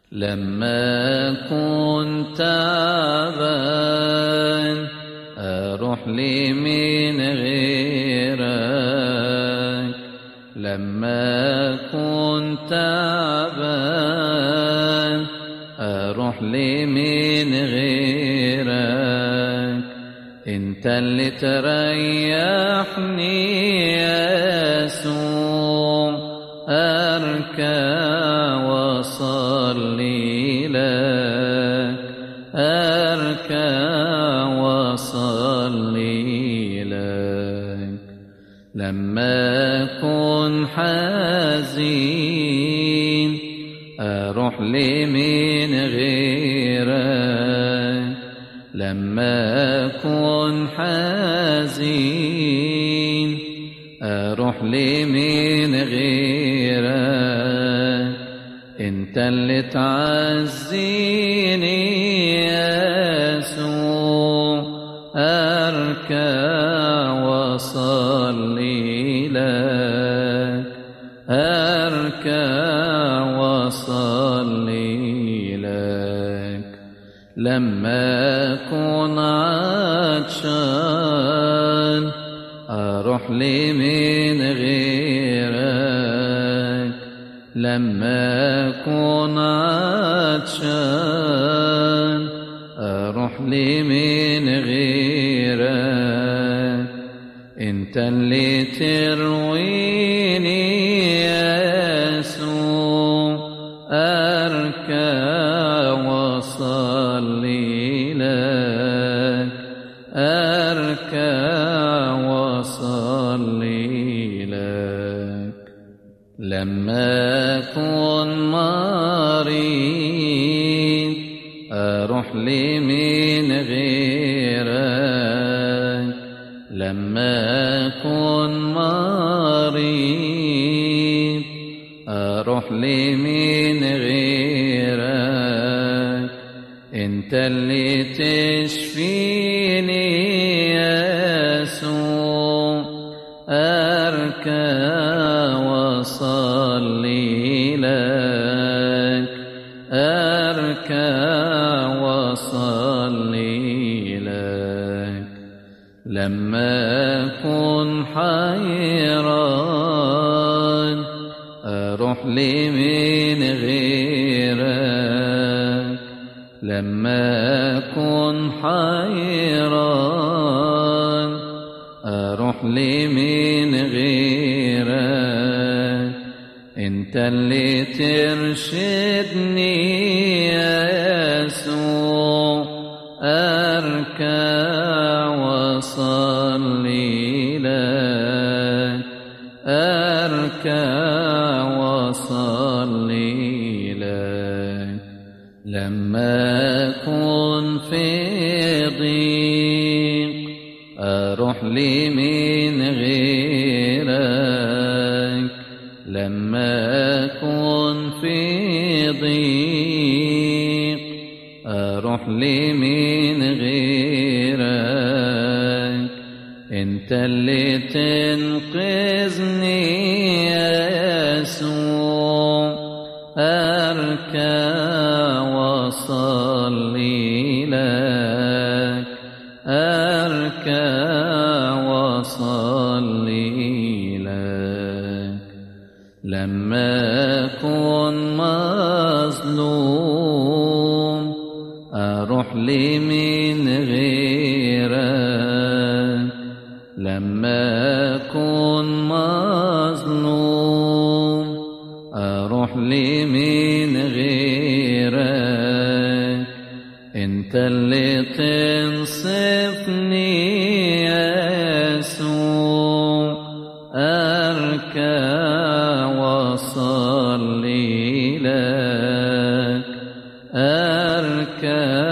لما كنت تعبان أروح لمين غيرك، لما كنت تعبان أروح لمين غيرك، انت اللي تريحني يا يسوع، أركع وأصلي لك، أركع وأصلي لك. لما أكون حزين أروح لمين غيرك، لما أكون حزين أروح لمين غيرك، انت اللي تعزيني يا يسوع، أركع وأصلي لك، أركع وأصلي لك. لما أكون عطشان أروح لمين غيرك، لما أكون عطشان أروح لمين غيرك، انت اللي ترويني يا يسوع، أركع وأصلي لك، أركع وأصلي لك. لما أكون مريض أروح لمين غيرك، لما أكون مريض أروح لمين غيرك، انت اللي تشفيني يا يسوع، أركع وأصلي لك، أركع وأصلي لك. لما أكون حيران أروح لمين غيرك، لما أكون حيران أروح لمين غيرك، انت اللي ترشدني يا يسوع، أركع وأصلي لك، أركع وأصلي لك. لما أكون في ضيق أروح لمين غيرك، لما أكون في ضيق أروح لمين غيرك، انت اللي تنقذني يا يسوع، أركع وأصلي لك، أركع وأصلي لك. لما أكون مظلوم أروح لمين غيرك، لما أكون مظلوم أروح لمين غيرك، انت اللي تنصفني يا يسوع، أركع وأصلي لك، أركع